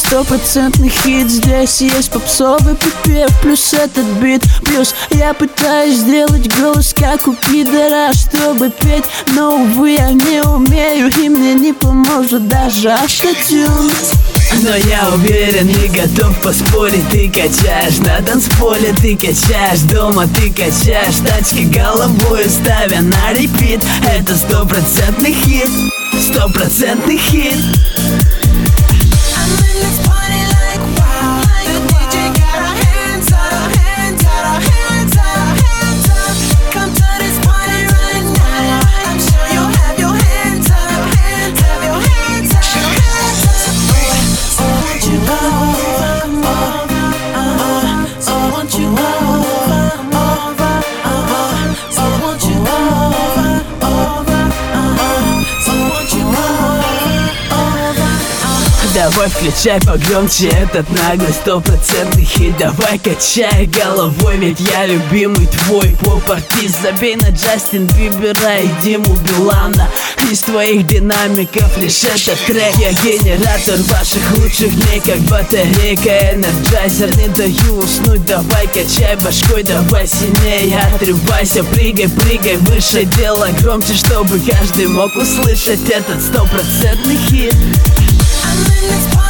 Стопроцентный хит, здесь есть попсовый припев, плюс этот бит, плюс я пытаюсь сделать голос как у пидора, чтобы петь, но увы я не умею, и мне не поможет даже автотюн. Но я уверен и готов поспорить, ты качаешь на танцполе, ты качаешь дома, ты качаешь тачки головой, ставя на репит. Это стопроцентный хит, стопроцентный хит. Давай включай погромче этот наглый стопроцентный хит. Давай качай головой, ведь я любимый твой поп-артист. Забей на Джастин Бибера и Диму Билана. Из твоих динамиков лишь этот трек. Я генератор ваших лучших дней, как батарейка, энерджайзер. Не даю уснуть, давай качай башкой, давай сильнее отрывайся. Прыгай, прыгай выше, делай громче, чтобы каждый мог услышать этот стопроцентный хит. I'm in this